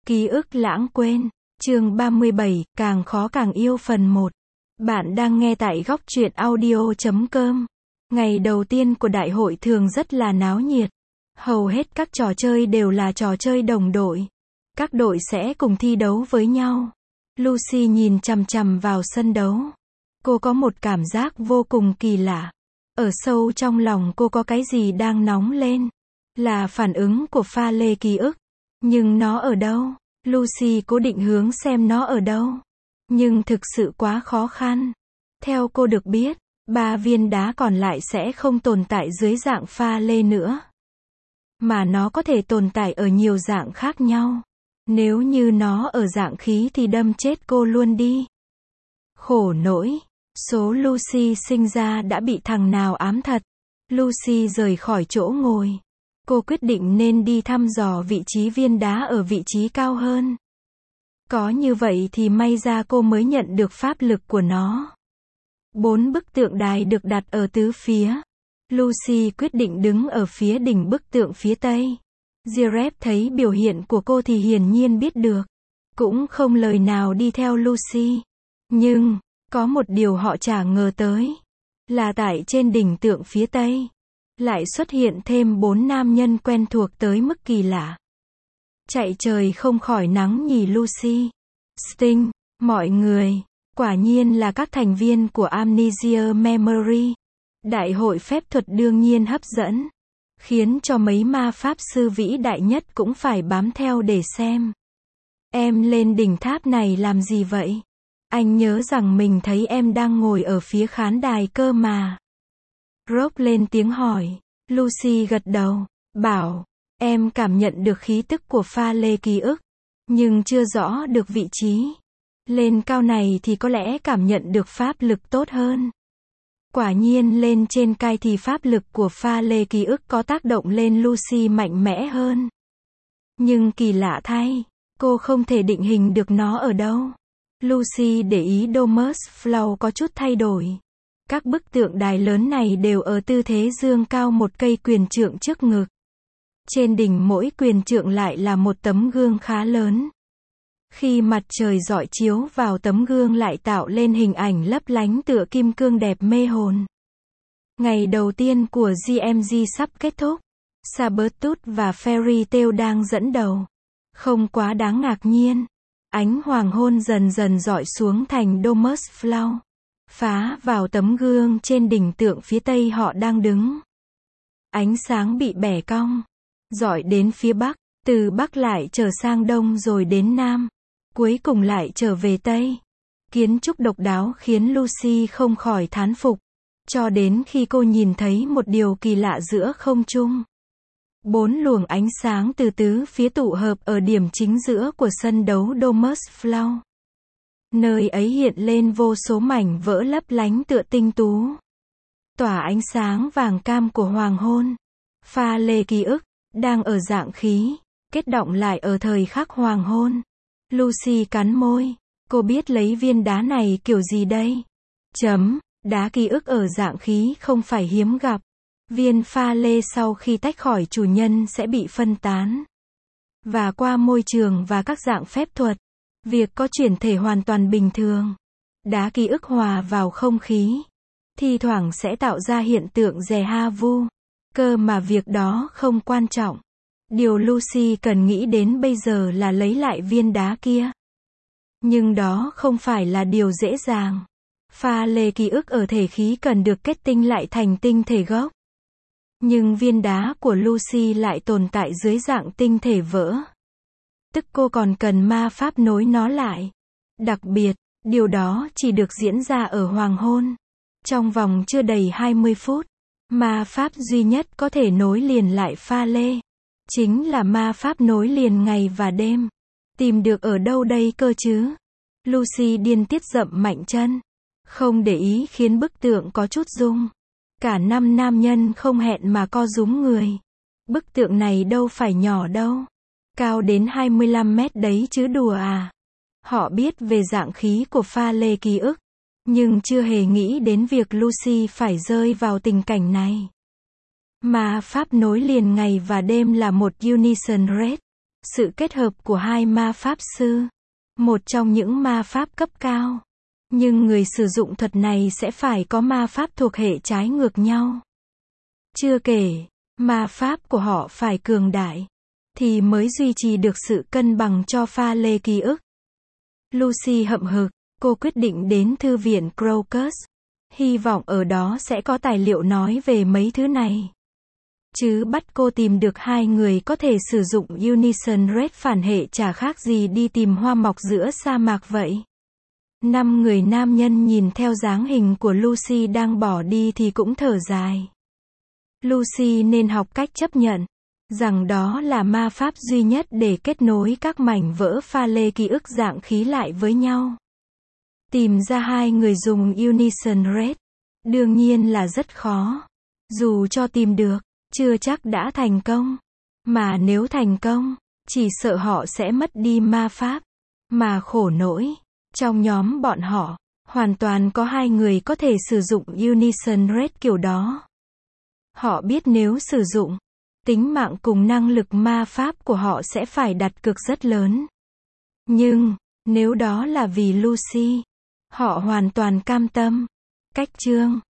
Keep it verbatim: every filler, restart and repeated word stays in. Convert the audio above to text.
Ký ức lãng quên. Chương ba mươi bảy, càng khó càng yêu phần một. Bạn đang nghe tại góc truyện audio chấm com. Ngày đầu tiên của đại hội thường rất là náo nhiệt. Hầu hết các trò chơi đều là trò chơi đồng đội. Các đội sẽ cùng thi đấu với nhau. Lucy nhìn chằm chằm vào sân đấu. Cô có một cảm giác vô cùng kỳ lạ. Ở sâu trong lòng cô có cái gì đang nóng lên. Là phản ứng của pha lê ký ức. Nhưng nó ở đâu? Lucy cố định hướng xem nó ở đâu. Nhưng thực sự quá khó khăn. Theo cô được biết, ba viên đá còn lại sẽ không tồn tại dưới dạng pha lê nữa. Mà nó có thể tồn tại ở nhiều dạng khác nhau. Nếu như nó ở dạng khí thì đâm chết cô luôn đi. Khổ nỗi. Số Lucy sinh ra đã bị thằng nào ám thật. Lucy rời khỏi chỗ ngồi. Cô quyết định nên đi thăm dò vị trí viên đá ở vị trí cao hơn. Có như vậy thì may ra cô mới nhận được pháp lực của nó. Bốn bức tượng đài được đặt ở tứ phía. Lucy quyết định đứng ở phía đỉnh bức tượng phía tây. Jared thấy biểu hiện của cô thì hiển nhiên biết được. Cũng không lời nào đi theo Lucy. Nhưng, có một điều họ chả ngờ tới. Là tại trên đỉnh tượng phía tây. Lại xuất hiện thêm bốn nam nhân quen thuộc tới mức kỳ lạ. Chạy trời không khỏi nắng nhỉ Lucy. Sting, mọi người, quả nhiên là các thành viên của Amnesia Memory. Đại hội phép thuật đương nhiên hấp dẫn. Khiến cho mấy ma pháp sư vĩ đại nhất cũng phải bám theo để xem. Em lên đỉnh tháp này làm gì vậy? Anh nhớ rằng mình thấy em đang ngồi ở phía khán đài cơ mà. Rob lên tiếng hỏi. Lucy gật đầu, bảo, em cảm nhận được khí tức của pha lê ký ức, nhưng chưa rõ được vị trí. Lên cao này thì có lẽ cảm nhận được pháp lực tốt hơn. Quả nhiên lên trên cao thì pháp lực của pha lê ký ức có tác động lên Lucy mạnh mẽ hơn. Nhưng kỳ lạ thay, cô không thể định hình được nó ở đâu. Lucy để ý Domus Flow có chút thay đổi. Các bức tượng đài lớn này đều ở tư thế dương cao một cây quyền trượng trước ngực. Trên đỉnh mỗi quyền trượng lại là một tấm gương khá lớn. Khi mặt trời rọi chiếu vào tấm gương lại tạo lên hình ảnh lấp lánh tựa kim cương đẹp mê hồn. Ngày đầu tiên của giê em giê sắp kết thúc. Sabretooth và Fairy Tail đang dẫn đầu. Không quá đáng ngạc nhiên. Ánh hoàng hôn dần dần rọi xuống thành Domus Flow. Phá vào tấm gương trên đỉnh tượng phía tây họ đang đứng. Ánh sáng bị bẻ cong. Rọi đến phía bắc. Từ bắc lại trở sang đông rồi đến nam. Cuối cùng lại trở về tây. Kiến trúc độc đáo khiến Lucy không khỏi thán phục. Cho đến khi cô nhìn thấy một điều kỳ lạ giữa không trung. Bốn luồng ánh sáng từ tứ phía tụ hợp ở điểm chính giữa của sân đấu Domus Flow. Nơi ấy hiện lên vô số mảnh vỡ lấp lánh tựa tinh tú. Tỏa ánh sáng vàng cam của hoàng hôn. Pha lê ký ức, đang ở dạng khí, kết động lại ở thời khắc hoàng hôn. Lucy cắn môi. Cô biết lấy viên đá này kiểu gì đây? Chấm, đá ký ức ở dạng khí không phải hiếm gặp. Viên pha lê sau khi tách khỏi chủ nhân sẽ bị phân tán. Và qua môi trường và các dạng phép thuật. Việc có chuyển thể hoàn toàn bình thường. Đá ký ức hòa vào không khí. Thi thoảng sẽ tạo ra hiện tượng dè ha vu. Cơ mà việc đó không quan trọng. Điều Lucy cần nghĩ đến bây giờ là lấy lại viên đá kia. Nhưng đó không phải là điều dễ dàng. Pha lê ký ức ở thể khí cần được kết tinh lại thành tinh thể gốc. Nhưng viên đá của Lucy lại tồn tại dưới dạng tinh thể vỡ. Tức cô còn cần ma pháp nối nó lại. Đặc biệt, điều đó chỉ được diễn ra ở hoàng hôn. Trong vòng chưa đầy hai mươi phút, ma pháp duy nhất có thể nối liền lại pha lê. Chính là ma pháp nối liền ngày và đêm. Tìm được ở đâu đây cơ chứ? Lucy điên tiết dậm mạnh chân. Không để ý khiến bức tượng có chút rung. Cả năm nam nhân không hẹn mà co rúm người. Bức tượng này đâu phải nhỏ đâu. Cao đến hai mươi lăm mét đấy chứ đùa à. Họ biết về dạng khí của pha lê ký ức. Nhưng chưa hề nghĩ đến việc Lucy phải rơi vào tình cảnh này. Ma pháp nối liền ngày và đêm là một unison rate. Sự kết hợp của hai ma pháp sư. Một trong những ma pháp cấp cao. Nhưng người sử dụng thuật này sẽ phải có ma pháp thuộc hệ trái ngược nhau. Chưa kể, ma pháp của họ phải cường đại, thì mới duy trì được sự cân bằng cho pha lê ký ức. Lucy hậm hực, cô quyết định đến thư viện Crocus. Hy vọng ở đó sẽ có tài liệu nói về mấy thứ này. Chứ bắt cô tìm được hai người có thể sử dụng Unison Red phản hệ chả khác gì đi tìm hoa mọc giữa sa mạc vậy. Năm người nam nhân nhìn theo dáng hình của Lucy đang bỏ đi thì cũng thở dài. Lucy nên học cách chấp nhận rằng đó là ma pháp duy nhất để kết nối các mảnh vỡ pha lê ký ức dạng khí lại với nhau. Tìm ra hai người dùng Unison Red, đương nhiên là rất khó. Dù cho tìm được, chưa chắc đã thành công. Mà nếu thành công, chỉ sợ họ sẽ mất đi ma pháp. Mà khổ nỗi, trong nhóm bọn họ, hoàn toàn có hai người có thể sử dụng Unison Red kiểu đó. Họ biết nếu sử dụng, tính mạng cùng năng lực ma pháp của họ sẽ phải đặt cược rất lớn. Nhưng, nếu đó là vì Lucy, họ hoàn toàn cam tâm. Cách chương